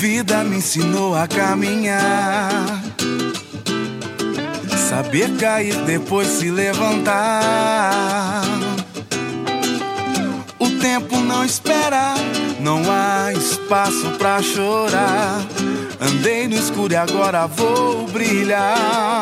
vida me ensinou a caminhar, saber cair, depois se levantar. O tempo não espera, não há espaço pra chorar. Andei no escuro e agora vou brilhar.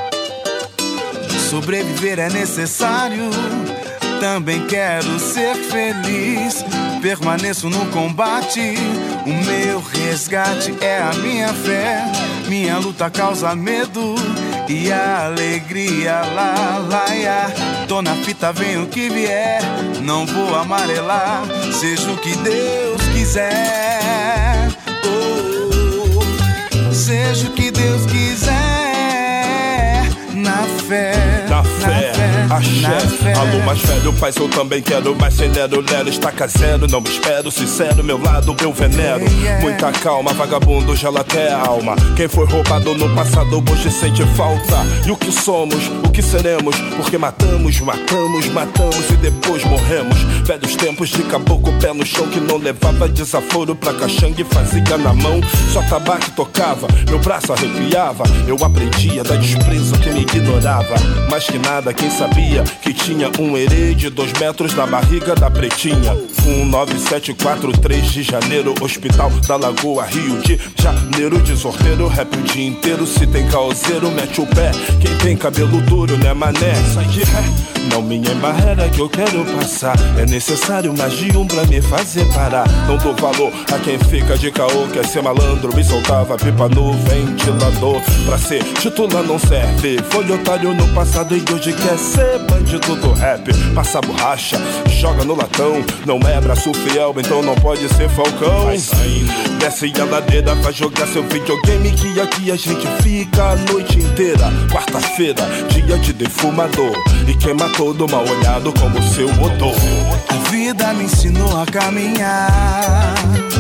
Sobreviver é necessário, também quero ser feliz. Permaneço no combate, o meu resgate é a minha fé. Minha luta causa medo e a alegria, lá, lá, ia. Tô na fita, vem o que vier, não vou amarelar, seja o que Deus quiser. Oh, seja o que Deus quiser, na fé, na fé, axé. Alô, mais velho, pai, eu também quero. Mais celero, lero, estaca zero. Não me espero, sincero, meu lado eu venero. Muita calma, vagabundo gela até a alma. Quem foi roubado no passado hoje sente falta. E o que somos, o que seremos? Porque matamos, matamos, matamos e depois morremos. Velhos tempos de caboclo, pé no chão, que não levava desaforo pra caxangue, fazia na mão. Só tabaco tocava, meu braço arrepiava. Eu aprendia da desprezo que me ignorava. Mais que nada, quem sabia que tinha um herê de 2 metros na barriga da pretinha. 19743 de janeiro, Hospital da Lagoa, Rio de Janeiro. Desordeiro, rap o dia inteiro. Se tem caoseiro, mete o pé. Quem tem cabelo duro, né, mané? Sai de ré, não minha barreira que eu quero passar. É necessário mais de um pra me fazer parar. Não dou valor a quem fica de caô, quer ser malandro e soltava pipa no ventilador. Pra ser titular não serve, foi otário no passado e hoje quer ser bandido do rap. Passa borracha, joga no latão, não é braço fiel, então não pode ser falcão. Vai saindo, desce a ladeira, vai jogar seu videogame, que aqui a gente fica a noite inteira. Quarta-feira, dia de defumador, e quem matou do mal olhado como seu odor. A vida me ensinou a caminhar,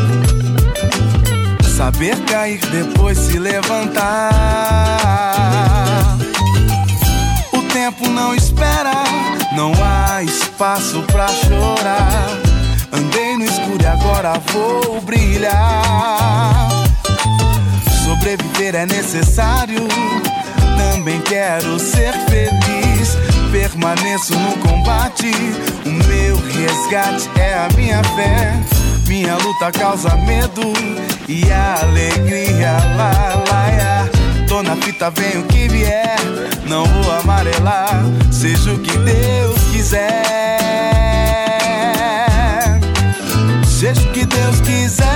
saber cair, depois se levantar. O tempo não espera, não há espaço pra chorar. Andei no escuro e agora vou brilhar. Sobreviver é necessário, também quero ser feliz. Permaneço no combate, o meu resgate é a minha fé. Minha luta causa medo e a alegria, lá, lá, ia. Tô na fita, vem o que vier, não vou amarelar, seja o que Deus quiser. Seja o que Deus quiser,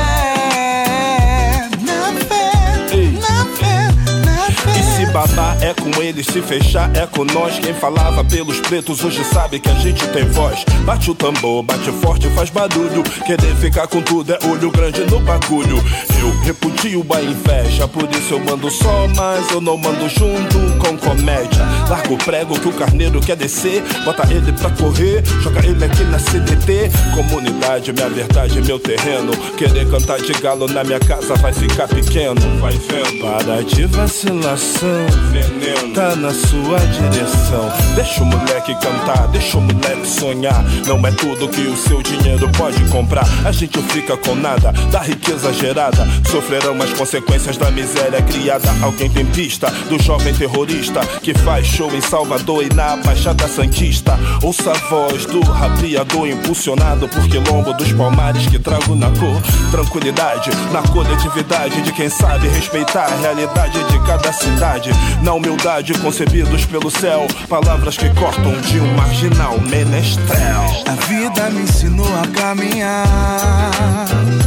na fé, na fé, na fé. E se babar é com eles, se fechar é com nós. Quem falava pelos pretos hoje sabe que a gente tem voz. Bate o tambor, bate forte, faz barulho. Querer ficar com tudo é olho grande no bagulho. Eu repudio a inveja, por isso eu mando só, mas eu não mando junto com comédia. Largo o prego que o carneiro quer descer, bota ele pra correr, joga ele aqui na CDT. Comunidade, minha verdade, meu terreno. Querer cantar de galo na minha casa vai ficar pequeno. Vai vendo, para de vacilação, veneno tá na sua direção. Deixa o moleque cantar, deixa o moleque sonhar. Não é tudo que o seu dinheiro pode comprar. A gente fica com nada da riqueza gerada. Sofrerão as consequências da miséria criada. Alguém tem pista do jovem terrorista que faz show em Salvador e na Baixada Santista. Ouça a voz do rapiador impulsionado por quilombo dos Palmares que trago na cor. Tranquilidade na coletividade de quem sabe respeitar a realidade de cada cidade. Na humildade concebidos pelo céu, palavras que cortam de um marginal menestrel. A vida me ensinou a caminhar,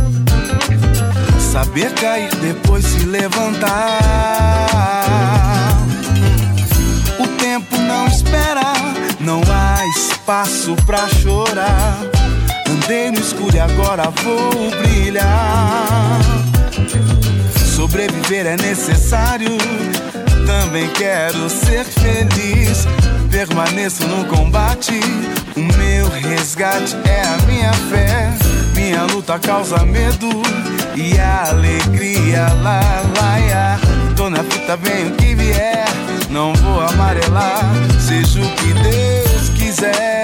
saber cair, depois se levantar. O tempo não espera, não há espaço pra chorar. Andei no escuro e agora vou brilhar. Sobreviver é necessário, também quero ser feliz. Permaneço no combate, o meu resgate é a minha fé. Minha luta causa medo e a alegria, lá, lá, ia. Tô na fita, vem o que vier, não vou amarelar, seja o que Deus quiser.